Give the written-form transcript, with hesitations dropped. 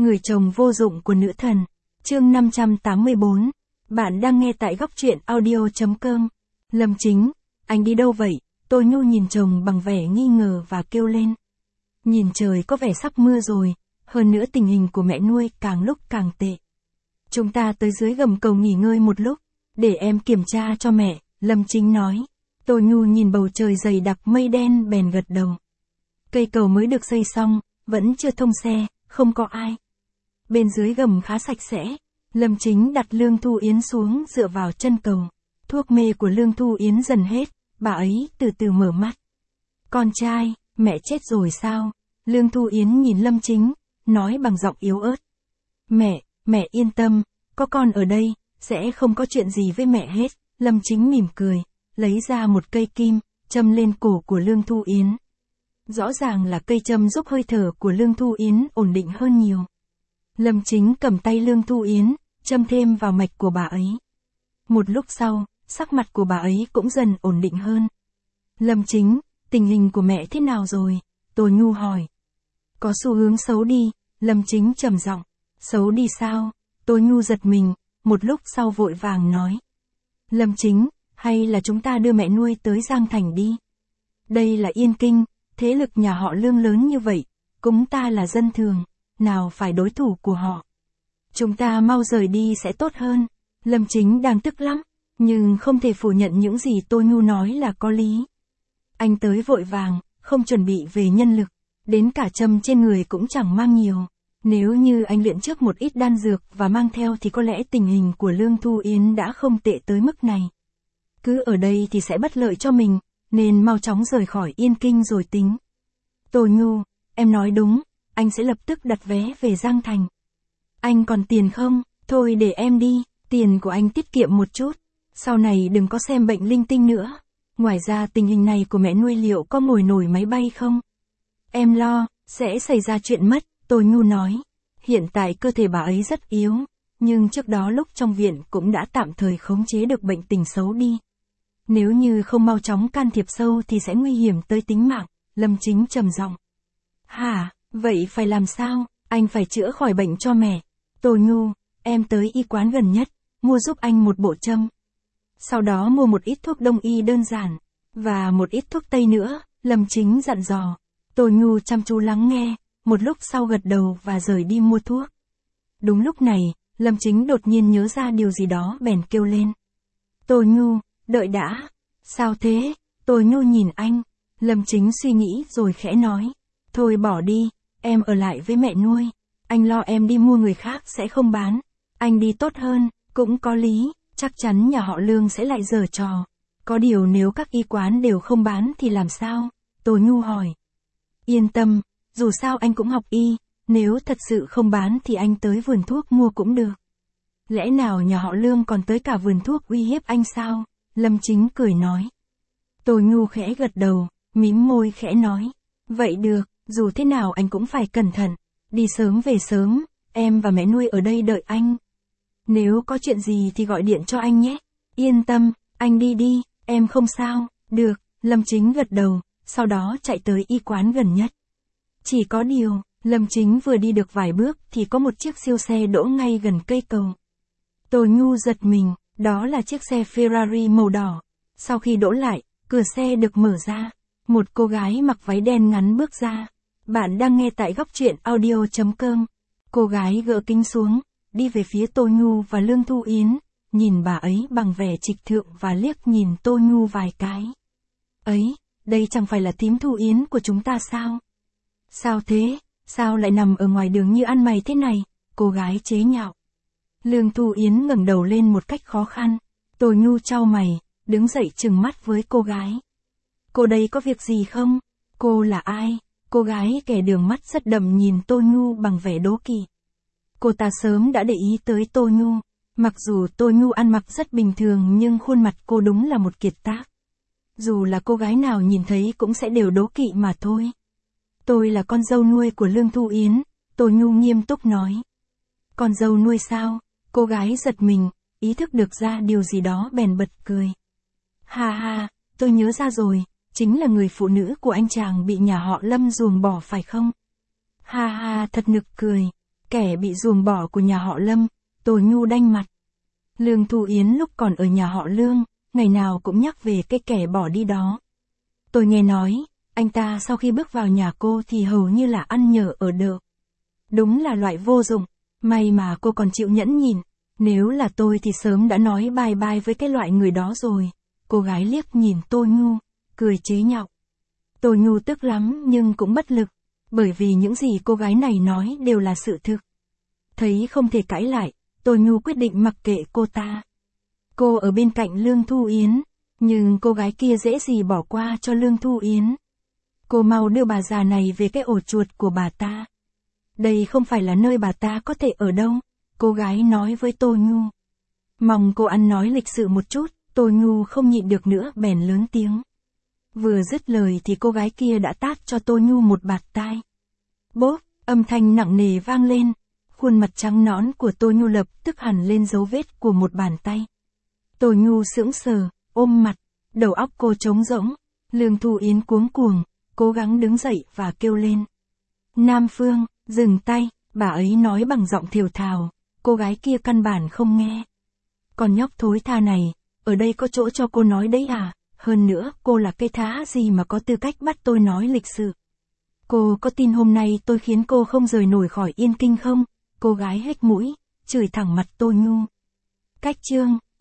Người chồng vô dụng của nữ thần. Chương 584. Bạn đang nghe tại góc truyện audio.com. Lâm Chính, anh đi đâu vậy? Tô Nhu nhìn chồng bằng vẻ nghi ngờ và kêu lên. Nhìn trời có vẻ sắp mưa rồi, hơn nữa tình hình của mẹ nuôi càng lúc càng tệ. Chúng ta tới dưới gầm cầu nghỉ ngơi một lúc, để em kiểm tra cho mẹ, Lâm Chính nói. Tô Nhu nhìn bầu trời dày đặc mây đen bèn gật đầu. Cây cầu mới được xây xong, vẫn chưa thông xe, không có ai. Bên dưới gầm khá sạch sẽ, Lâm Chính đặt Lương Thu Yến xuống dựa vào chân cầu. Thuốc mê của Lương Thu Yến dần hết, bà ấy từ từ mở mắt. Con trai, mẹ chết rồi sao? Lương Thu Yến nhìn Lâm Chính, nói bằng giọng yếu ớt. Mẹ yên tâm, có con ở đây, sẽ không có chuyện gì với mẹ hết. Lâm Chính mỉm cười, lấy ra một cây kim, châm lên cổ của Lương Thu Yến. Rõ ràng là cây châm giúp hơi thở của Lương Thu Yến ổn định hơn nhiều. Lâm Chính cầm tay Lương Thu Yến, châm thêm vào mạch của bà ấy. Một lúc sau, sắc mặt của bà ấy cũng dần ổn định hơn. Lâm Chính, tình hình của mẹ thế nào rồi? Tô Nhu hỏi. Có xu hướng xấu đi, Lâm Chính trầm giọng. Xấu đi sao? Tô Nhu giật mình, một lúc sau vội vàng nói. Lâm Chính, hay là chúng ta đưa mẹ nuôi tới Giang Thành đi? Đây là Yên Kinh, thế lực nhà họ Lương lớn như vậy, chúng ta là dân thường, nào phải đối thủ của họ. Chúng ta mau rời đi sẽ tốt hơn. Lâm Chính đang tức lắm, nhưng không thể phủ nhận những gì Tô Nhu nói là có lý. Anh tới vội vàng, không chuẩn bị về nhân lực, đến cả châm trên người cũng chẳng mang nhiều. Nếu như anh luyện trước một ít đan dược và mang theo thì có lẽ tình hình của Lương Thu Yến đã không tệ tới mức này. Cứ ở đây thì sẽ bất lợi cho mình, nên mau chóng rời khỏi Yên Kinh rồi tính. Tô Nhu, em nói đúng, anh sẽ lập tức đặt vé về Giang Thành. Anh còn tiền không? Thôi để em đi, tiền của anh tiết kiệm một chút, sau này đừng có xem bệnh linh tinh nữa. Ngoài ra tình hình này của mẹ nuôi liệu có ngồi nổi máy bay không? Em lo, sẽ xảy ra chuyện mất, Tô Nhu nói. Hiện tại cơ thể bà ấy rất yếu, nhưng trước đó lúc trong viện cũng đã tạm thời khống chế được bệnh tình xấu đi. Nếu như không mau chóng can thiệp sâu thì sẽ nguy hiểm tới tính mạng, Lâm Chính trầm giọng. Hả, vậy phải làm sao? Anh phải chữa khỏi bệnh cho mẹ. Tô Nhu, em tới y quán gần nhất, mua giúp anh một bộ châm. Sau đó mua một ít thuốc đông y đơn giản, và một ít thuốc tây nữa, Lâm Chính dặn dò. Tô Nhu chăm chú lắng nghe, một lúc sau gật đầu và rời đi mua thuốc. Đúng lúc này, Lâm Chính đột nhiên nhớ ra điều gì đó bèn kêu lên. Tô Nhu, đợi đã. Sao thế? Tô Nhu nhìn anh. Lâm Chính suy nghĩ rồi khẽ nói. Thôi bỏ đi, em ở lại với mẹ nuôi. Anh lo em đi mua người khác sẽ không bán. Anh đi tốt hơn, cũng có lý, chắc chắn nhà họ Lương sẽ lại giở trò. Có điều nếu các y quán đều không bán thì làm sao? Tô Nhu hỏi. Yên tâm, dù sao anh cũng học y, nếu thật sự không bán thì anh tới vườn thuốc mua cũng được. Lẽ nào nhà họ Lương còn tới cả vườn thuốc uy hiếp anh sao? Lâm Chính cười nói. Tô Nhu khẽ gật đầu, mím môi khẽ nói. Vậy được, dù thế nào anh cũng phải cẩn thận. Đi sớm về sớm, em và mẹ nuôi ở đây đợi anh. Nếu có chuyện gì thì gọi điện cho anh nhé. Yên tâm, anh đi đi, em không sao. Được, Lâm Chính gật đầu, sau đó chạy tới y quán gần nhất. Chỉ có điều, Lâm Chính vừa đi được vài bước thì có một chiếc siêu xe đỗ ngay gần cây cầu. Tô Nhu giật mình, đó là chiếc xe Ferrari màu đỏ. Sau khi đỗ lại, cửa xe được mở ra. Một cô gái mặc váy đen ngắn bước ra. Bạn đang nghe tại góc truyện audio.com. Cô gái gỡ kính xuống, đi về phía Tô Nhu và Lương Thu Yến, nhìn bà ấy bằng vẻ trịch thượng và liếc nhìn Tô Nhu vài cái. Ấy, đây chẳng phải là thím Thu Yến của chúng ta sao? Sao thế, sao lại nằm ở ngoài đường như ăn mày thế này? Cô gái chế nhạo. Lương Thu Yến ngẩng đầu lên một cách khó khăn. Tô Nhu chau mày, đứng dậy trừng mắt với cô gái. Cô đây có việc gì không? Cô là ai? Cô gái kẻ đường mắt rất đậm nhìn Tô Nhu bằng vẻ đố kỵ. Cô ta sớm đã để ý tới Tô Nhu. Mặc dù Tô Nhu ăn mặc rất bình thường nhưng khuôn mặt cô đúng là một kiệt tác. Dù là cô gái nào nhìn thấy cũng sẽ đều đố kỵ mà thôi. Tôi là con dâu nuôi của Lương Thu Yến, Tô Nhu nghiêm túc nói. Con dâu nuôi sao? Cô gái giật mình, ý thức được ra điều gì đó bèn bật cười. Ha ha, tôi nhớ ra rồi, chính là người phụ nữ của anh chàng bị nhà họ Lâm ruồng bỏ phải không? Ha ha, thật nực cười. kẻ bị ruồng bỏ của nhà họ Lâm, Tô Nhu đanh mặt. Lương Thu Yến lúc còn ở nhà họ Lương, ngày nào cũng nhắc về cái kẻ bỏ đi đó. Tôi nghe nói, anh ta sau khi bước vào nhà cô thì hầu như là ăn nhờ ở đợ. Đúng là loại vô dụng, may mà cô còn chịu nhẫn nhìn, nếu là tôi thì sớm đã nói bye bye với cái loại người đó rồi. Cô gái liếc nhìn Tô Nhu, cười chế nhạo. Tô Nhu tức lắm nhưng cũng bất lực, bởi vì những gì cô gái này nói đều là sự thực. Thấy không thể cãi lại, Tô Nhu quyết định mặc kệ cô ta. Cô ở bên cạnh Lương Thu Yến, nhưng cô gái kia dễ gì bỏ qua cho Lương Thu Yến. Cô mau đưa bà già này về cái ổ chuột của bà ta. Đây không phải là nơi bà ta có thể ở đâu, cô gái nói với Tô Nhu. Mong cô ăn nói lịch sự một chút, Tô Nhu không nhịn được nữa bèn lớn tiếng. Vừa dứt lời thì cô gái kia đã tát cho Tô Nhu một bạt tai. Bốp, âm thanh nặng nề vang lên, khuôn mặt trắng nõn của Tô Nhu lập tức hẳn lên dấu vết của một bàn tay. Tô Nhu sững sờ, ôm mặt, đầu óc cô trống rỗng. Lương Thu Yến cuống cuồng, cố gắng đứng dậy và kêu lên. Nam Phương, dừng tay, bà ấy nói bằng giọng thều thào, cô gái kia căn bản không nghe. Con nhóc thối tha này, ở đây có chỗ cho cô nói đấy à, hơn nữa cô là cái thá gì mà có tư cách bắt tôi nói lịch sự. Cô có tin hôm nay tôi khiến cô không rời nổi khỏi Yên Kinh không? Cô gái hếch mũi, chửi thẳng mặt Tô Nhu. Cách chương